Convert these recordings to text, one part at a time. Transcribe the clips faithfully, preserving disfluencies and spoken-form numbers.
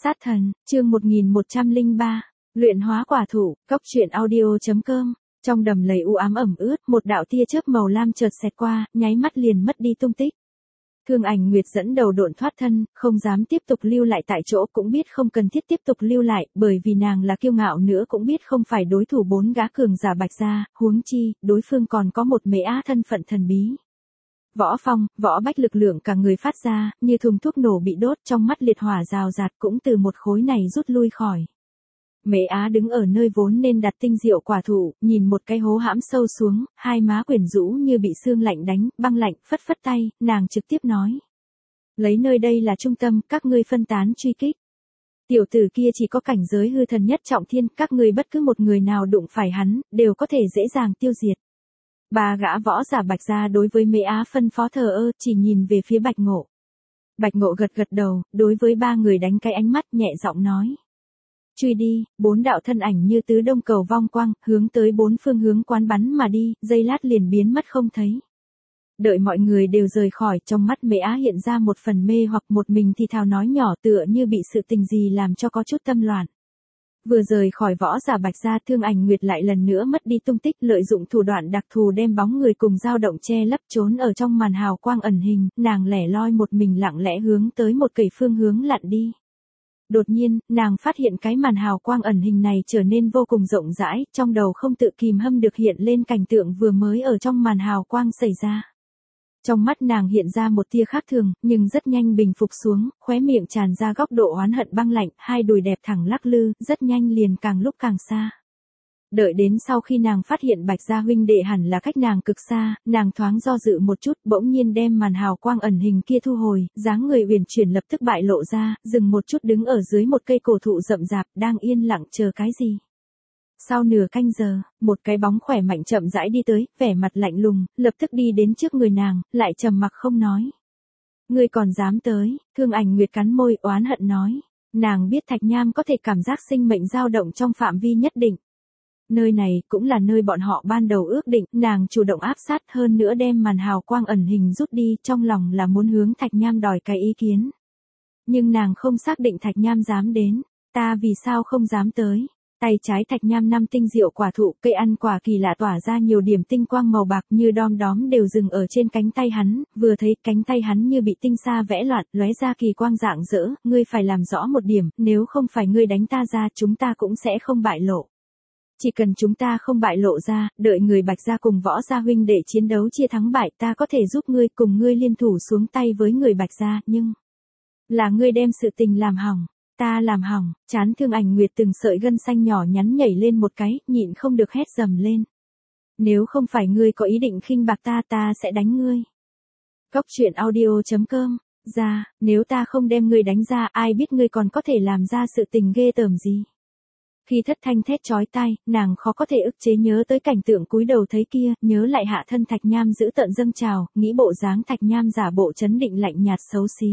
Sát thần, chương một nghìn một trăm lẻ ba, luyện hóa quả thụ, cốc truyện audio chấm com. Trong đầm lầy u ám ẩm ướt, một đạo tia chớp màu lam chợt xẹt qua, nháy mắt liền mất đi tung tích. Thương Ảnh Nguyệt dẫn đầu độn thoát thân, không dám tiếp tục lưu lại tại chỗ, cũng biết không cần thiết tiếp tục lưu lại, bởi vì nàng là kiêu ngạo nữa cũng biết không phải đối thủ bốn gã cường giả Bạch gia, huống chi, đối phương còn có một mễ á thân phận thần bí. Võ Phong, Võ Bách lực lượng cả người phát ra, như thùng thuốc nổ bị đốt, trong mắt liệt hỏa rào rạt, cũng từ một khối này rút lui khỏi. Mễ Á đứng ở nơi vốn nên đặt tinh diệu quả thụ, nhìn một cái hố hãm sâu xuống, hai má quyển rũ như bị sương lạnh đánh, băng lạnh, phất phất tay, nàng trực tiếp nói. Lấy nơi đây là trung tâm, các ngươi phân tán truy kích. Tiểu tử kia chỉ có cảnh giới hư thần nhất trọng thiên, các ngươi bất cứ một người nào đụng phải hắn, đều có thể dễ dàng tiêu diệt. Ba gã võ giả Bạch gia đối với Mễ Á phân phó thờ ơ, chỉ nhìn về phía Bạch Ngộ. Bạch Ngộ gật gật đầu, đối với ba người đánh cái ánh mắt, nhẹ giọng nói. Truy đi, bốn đạo thân ảnh như tứ đông cầu vong quang, hướng tới bốn phương hướng quán bắn mà đi, giây lát liền biến mất không thấy. Đợi mọi người đều rời khỏi, trong mắt Mễ Á hiện ra một phần mê hoặc, một mình thì thào nói nhỏ, tựa như bị sự tình gì làm cho có chút tâm loạn. Vừa rời khỏi võ giả Bạch gia, Thương Ảnh Nguyệt lại lần nữa mất đi tung tích, lợi dụng thủ đoạn đặc thù đem bóng người cùng dao động che lấp, trốn ở trong màn hào quang ẩn hình, nàng lẻ loi một mình lặng lẽ hướng tới một cầy phương hướng lặn đi. Đột nhiên, nàng phát hiện cái màn hào quang ẩn hình này trở nên vô cùng rộng rãi, trong đầu không tự kìm hâm được hiện lên cảnh tượng vừa mới ở trong màn hào quang xảy ra. Trong mắt nàng hiện ra một tia khác thường, nhưng rất nhanh bình phục xuống, khóe miệng tràn ra góc độ oán hận băng lạnh, hai đùi đẹp thẳng lắc lư, rất nhanh liền càng lúc càng xa. Đợi đến sau khi nàng phát hiện Bạch gia huynh đệ hẳn là cách nàng cực xa, nàng thoáng do dự một chút, bỗng nhiên đem màn hào quang ẩn hình kia thu hồi, dáng người uyển chuyển lập tức bại lộ ra, dừng một chút đứng ở dưới một cây cổ thụ rậm rạp, đang yên lặng chờ cái gì. Sau nửa canh giờ, một cái bóng khỏe mạnh chậm rãi đi tới, vẻ mặt lạnh lùng, lập tức đi đến trước người nàng, lại trầm mặc không nói. Ngươi còn dám tới, Thương Ảnh Nguyệt cắn môi, oán hận nói. Nàng biết Thạch Nham có thể cảm giác sinh mệnh dao động trong phạm vi nhất định. Nơi này cũng là nơi bọn họ ban đầu ước định, nàng chủ động áp sát, hơn nữa đem màn hào quang ẩn hình rút đi, trong lòng là muốn hướng Thạch Nham đòi cái ý kiến. Nhưng nàng không xác định Thạch Nham dám đến, ta vì sao không dám tới. Tay trái Thạch Nham năm tinh diệu quả thụ, cây ăn quả kỳ lạ tỏa ra nhiều điểm tinh quang màu bạc như đom đóm đều dừng ở trên cánh tay hắn, vừa thấy cánh tay hắn như bị tinh sa vẽ loạn, lóe ra kỳ quang rạng rỡ, ngươi phải làm rõ một điểm, nếu không phải ngươi đánh ta ra, chúng ta cũng sẽ không bại lộ. Chỉ cần chúng ta không bại lộ ra, đợi người Bạch gia cùng Võ gia huynh để chiến đấu chia thắng bại, ta có thể giúp ngươi cùng ngươi liên thủ xuống tay với người Bạch gia, nhưng là ngươi đem sự tình làm hỏng. Ta làm hỏng, chán Thương Ảnh Nguyệt từng sợi gân xanh nhỏ nhắn nhảy lên một cái, nhịn không được hét dầm lên. Nếu không phải ngươi có ý định khinh bạc ta, ta sẽ đánh ngươi. Cốc truyện audio chấm com, ra, nếu ta không đem ngươi đánh ra, ai biết ngươi còn có thể làm ra sự tình ghê tởm gì. Khi thất thanh thét chói tai, nàng khó có thể ức chế nhớ tới cảnh tượng cúi đầu thấy kia, nhớ lại hạ thân Thạch Nham giữ tợn dâng trào, nghĩ bộ dáng Thạch Nham giả bộ trấn định lạnh nhạt xấu xí.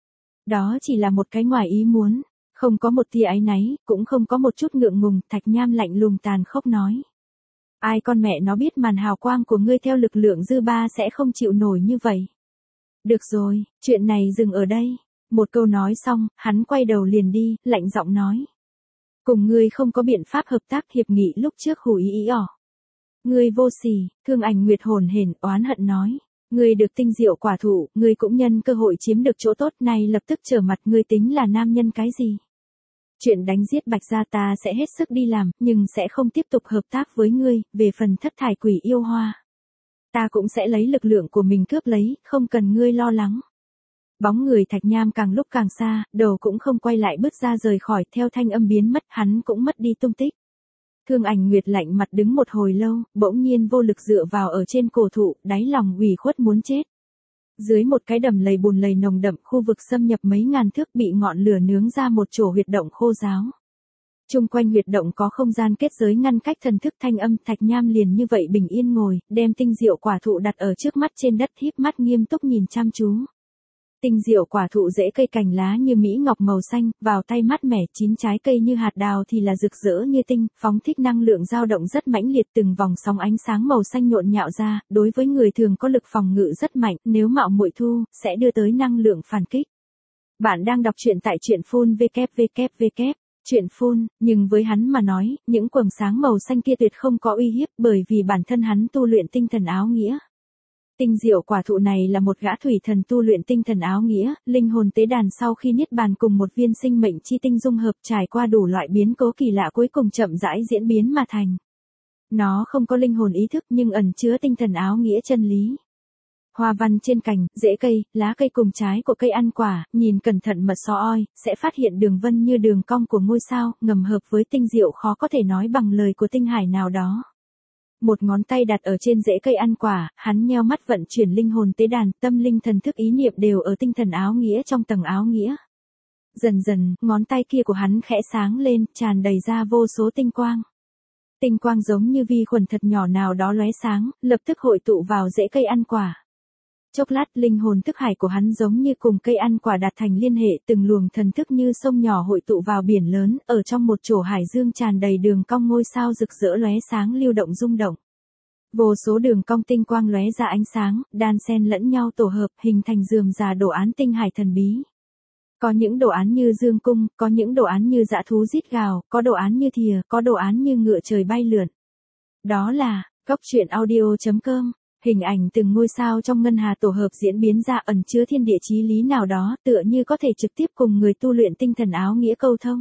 Đó chỉ là một cái ngoài ý muốn, không có một tia áy náy, cũng không có một chút ngượng ngùng, Thạch Nham lạnh lùng tàn khốc nói. Ai con mẹ nó biết màn hào quang của ngươi theo lực lượng dư ba sẽ không chịu nổi như vậy. Được rồi, chuyện này dừng ở đây. Một câu nói xong, hắn quay đầu liền đi, lạnh giọng nói. Cùng ngươi không có biện pháp hợp tác, hiệp nghị lúc trước hủy ý ỏ. Ngươi vô sỉ, Thương Ảnh Nguyệt hồn hển oán hận nói. Ngươi được tinh diệu quả thụ, ngươi cũng nhân cơ hội chiếm được chỗ tốt này, lập tức trở mặt, ngươi tính là nam nhân cái gì? Chuyện đánh giết Bạch gia ta sẽ hết sức đi làm, nhưng sẽ không tiếp tục hợp tác với ngươi, về phần thất thải quỷ yêu hoa. Ta cũng sẽ lấy lực lượng của mình cướp lấy, không cần ngươi lo lắng. Bóng người Thạch Nham càng lúc càng xa, đầu cũng không quay lại bước ra rời khỏi, theo thanh âm biến mất, hắn cũng mất đi tung tích. Thương Ảnh Nguyệt lạnh mặt đứng một hồi lâu, bỗng nhiên vô lực dựa vào ở trên cổ thụ, đáy lòng ủy khuất muốn chết. Dưới một cái đầm lầy bùn lầy nồng đậm, khu vực xâm nhập mấy ngàn thước, bị ngọn lửa nướng ra một chỗ huyệt động khô ráo. Chung quanh huyệt động có không gian kết giới ngăn cách thần thức thanh âm, Thạch Nham liền như vậy bình yên ngồi, đem tinh diệu quả thụ đặt ở trước mắt trên đất, híp mắt nghiêm túc nhìn chăm chú. Tinh diệu quả thụ rễ cây cành lá như mỹ ngọc màu xanh, vào tay mát mẻ, chín trái cây như hạt đào thì là rực rỡ như tinh, phóng thích năng lượng dao động rất mãnh liệt, từng vòng sóng ánh sáng màu xanh nhộn nhạo ra, đối với người thường có lực phòng ngự rất mạnh, nếu mạo muội thu, sẽ đưa tới năng lượng phản kích. Bạn đang đọc truyện tại truyện phun vê kép vê kép vê kép. Truyện phun, nhưng với hắn mà nói, những quầng sáng màu xanh kia tuyệt không có uy hiếp bởi vì bản thân hắn tu luyện tinh thần áo nghĩa. Tinh diệu quả thụ này là một gã thủy thần tu luyện tinh thần áo nghĩa, linh hồn tế đàn sau khi niết bàn cùng một viên sinh mệnh chi tinh dung hợp trải qua đủ loại biến cố kỳ lạ cuối cùng chậm rãi diễn biến mà thành. Nó không có linh hồn ý thức nhưng ẩn chứa tinh thần áo nghĩa chân lý. Hoa văn trên cành, rễ cây, lá cây cùng trái của cây ăn quả, nhìn cẩn thận mật xó oi, sẽ phát hiện đường vân như đường cong của ngôi sao, ngầm hợp với tinh diệu khó có thể nói bằng lời của tinh hải nào đó. Một ngón tay đặt ở trên rễ cây ăn quả, hắn nheo mắt vận chuyển linh hồn tế đàn, tâm linh thần thức ý niệm đều ở tinh thần áo nghĩa trong tầng áo nghĩa. Dần dần, ngón tay kia của hắn khẽ sáng lên, tràn đầy ra vô số tinh quang. Tinh quang giống như vi khuẩn thật nhỏ nào đó lóe sáng, lập tức hội tụ vào rễ cây ăn quả. Chốc lát linh hồn thức hải của hắn giống như cùng cây ăn quả đạt thành liên hệ, từng luồng thần thức như sông nhỏ hội tụ vào biển lớn, ở trong một chỗ hải dương tràn đầy đường cong ngôi sao rực rỡ lóe sáng lưu động rung động. Vô số đường cong tinh quang lóe ra ánh sáng, đan xen lẫn nhau tổ hợp, hình thành rườm rà đồ án tinh hải thần bí. Có những đồ án như dương cung, có những đồ án như dã thú rít gào, có đồ án như thìa, có đồ án như ngựa trời bay lượn. Đó là Cốc Truyện Audio chấm com. Hình ảnh từng ngôi sao trong ngân hà tổ hợp diễn biến ra ẩn chứa thiên địa chí lý nào đó, tựa như có thể trực tiếp cùng người tu luyện tinh thần áo nghĩa câu thông.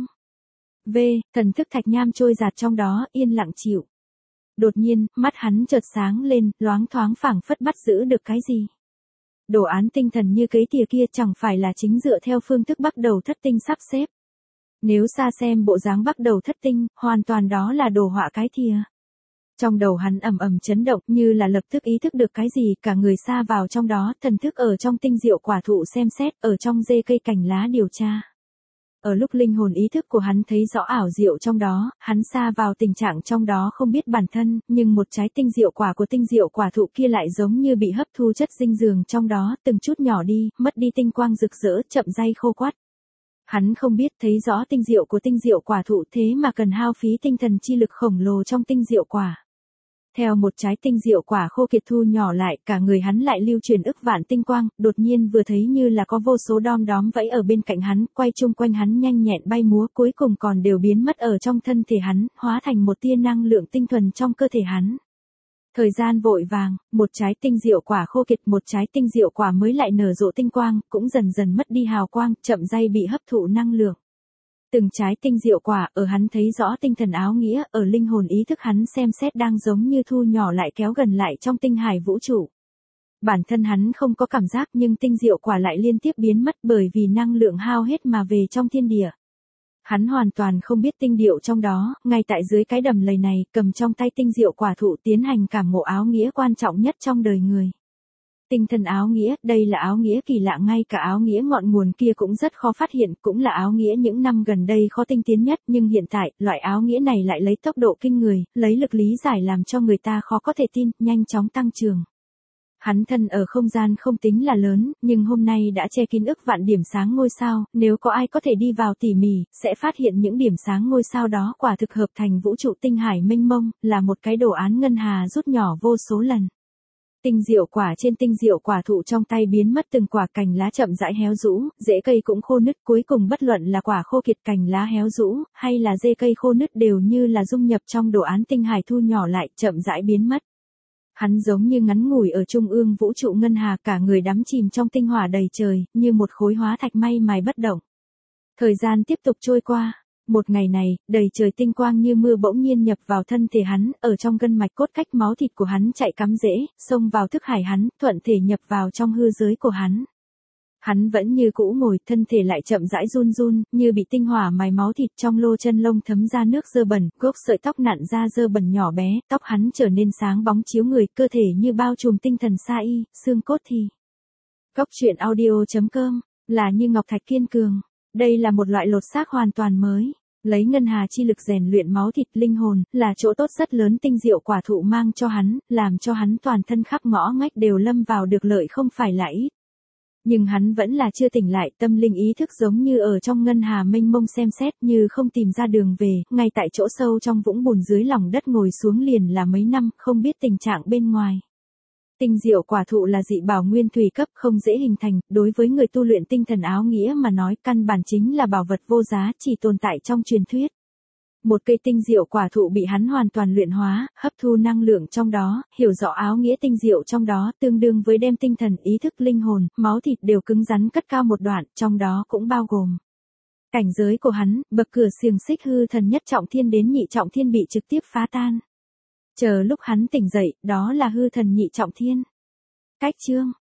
V. Thần thức thạch nham trôi dạt trong đó, yên lặng chịu. Đột nhiên, mắt hắn chợt sáng lên, loáng thoáng phảng phất bắt giữ được cái gì. Đồ án tinh thần như cấy tìa kia chẳng phải là chính dựa theo phương thức bắt đầu thất tinh sắp xếp. Nếu xa xem bộ dáng bắt đầu thất tinh, hoàn toàn đó là đồ họa cái thìa. Trong đầu hắn ầm ầm chấn động như là lập tức ý thức được cái gì, cả người xa vào trong đó, thần thức ở trong tinh diệu quả thụ xem xét, ở trong rễ cây cành lá điều tra. Ở lúc linh hồn ý thức của hắn thấy rõ ảo diệu trong đó, hắn xa vào tình trạng trong đó không biết bản thân, nhưng một trái tinh diệu quả của tinh diệu quả thụ kia lại giống như bị hấp thu chất dinh dưỡng trong đó, từng chút nhỏ đi, mất đi tinh quang rực rỡ, chậm rãi khô quắt. Hắn không biết thấy rõ tinh diệu của tinh diệu quả thụ thế mà cần hao phí tinh thần chi lực khổng lồ trong tinh diệu quả. Theo một trái tinh diệu quả khô kiệt thu nhỏ lại, cả người hắn lại lưu truyền ức vạn tinh quang, đột nhiên vừa thấy như là có vô số đom đóm vẫy ở bên cạnh hắn, quay chung quanh hắn nhanh nhẹn bay múa, cuối cùng còn đều biến mất ở trong thân thể hắn, hóa thành một tia năng lượng tinh thuần trong cơ thể hắn. Thời gian vội vàng, một trái tinh diệu quả khô kiệt, một trái tinh diệu quả mới lại nở rộ tinh quang, cũng dần dần mất đi hào quang, chậm rãi bị hấp thụ năng lượng. Từng trái tinh diệu quả, ở hắn thấy rõ tinh thần áo nghĩa, ở linh hồn ý thức hắn xem xét đang giống như thu nhỏ lại kéo gần lại trong tinh hải vũ trụ. Bản thân hắn không có cảm giác nhưng tinh diệu quả lại liên tiếp biến mất bởi vì năng lượng hao hết mà về trong thiên địa. Hắn hoàn toàn không biết tinh điệu trong đó, ngay tại dưới cái đầm lầy này, cầm trong tay tinh diệu quả thụ tiến hành cảm ngộ áo nghĩa quan trọng nhất trong đời người. Tinh thần áo nghĩa, đây là áo nghĩa kỳ lạ, ngay cả áo nghĩa ngọn nguồn kia cũng rất khó phát hiện, cũng là áo nghĩa những năm gần đây khó tinh tiến nhất, nhưng hiện tại, loại áo nghĩa này lại lấy tốc độ kinh người, lấy lực lý giải làm cho người ta khó có thể tin, nhanh chóng tăng trưởng. Hắn thân ở không gian không tính là lớn, nhưng hôm nay đã che kín ức vạn điểm sáng ngôi sao, nếu có ai có thể đi vào tỉ mỉ, sẽ phát hiện những điểm sáng ngôi sao đó quả thực hợp thành vũ trụ tinh hải mênh mông, là một cái đồ án ngân hà rút nhỏ vô số lần. Tinh diệu quả trên tinh diệu quả thụ trong tay biến mất, từng quả cành lá chậm rãi héo rũ, rễ cây cũng khô nứt, cuối cùng bất luận là quả khô kiệt, cành lá héo rũ, hay là rễ cây khô nứt đều như là dung nhập trong đồ án tinh hải thu nhỏ lại, chậm rãi biến mất. Hắn giống như ngắn ngủi ở trung ương vũ trụ ngân hà, cả người đắm chìm trong tinh hỏa đầy trời, như một khối hóa thạch may mài bất động. Thời gian tiếp tục trôi qua. Một ngày này, đầy trời tinh quang như mưa bỗng nhiên nhập vào thân thể hắn, ở trong gân mạch cốt cách máu thịt của hắn chạy cắm rễ, xông vào thức hải hắn, thuận thể nhập vào trong hư giới của hắn. Hắn vẫn như cũ ngồi, thân thể lại chậm rãi run run, như bị tinh hỏa mài máu thịt, trong lô chân lông thấm ra nước dơ bẩn, gốc sợi tóc nặn ra dơ bẩn nhỏ bé, tóc hắn trở nên sáng bóng chiếu người, cơ thể như bao trùm tinh thần sa y, xương cốt thì. Cốc Truyện Audio chấm com, là như ngọc thạch kiên cường. Đây là một loại lột xác hoàn toàn mới, lấy ngân hà chi lực rèn luyện máu thịt linh hồn, là chỗ tốt rất lớn tinh diệu quả thụ mang cho hắn, làm cho hắn toàn thân khắp ngõ ngách đều lâm vào được lợi không phải là ít. Nhưng hắn vẫn là chưa tỉnh lại, tâm linh ý thức giống như ở trong ngân hà mênh mông xem xét như không tìm ra đường về, ngay tại chỗ sâu trong vũng bùn dưới lòng đất ngồi xuống liền là mấy năm, không biết tình trạng bên ngoài. Tinh diệu quả thụ là dị bảo nguyên thủy cấp không dễ hình thành, đối với người tu luyện tinh thần áo nghĩa mà nói căn bản chính là bảo vật vô giá chỉ tồn tại trong truyền thuyết. Một cây tinh diệu quả thụ bị hắn hoàn toàn luyện hóa, hấp thu năng lượng trong đó, hiểu rõ áo nghĩa tinh diệu trong đó, tương đương với đem tinh thần, ý thức, linh hồn, máu thịt đều cứng rắn cất cao một đoạn, trong đó cũng bao gồm cảnh giới của hắn, bậc cửa xiềng xích hư thần nhất trọng thiên đến nhị trọng thiên bị trực tiếp phá tan. Chờ lúc hắn tỉnh dậy, đó là hư thần nhị trọng thiên. Cách chương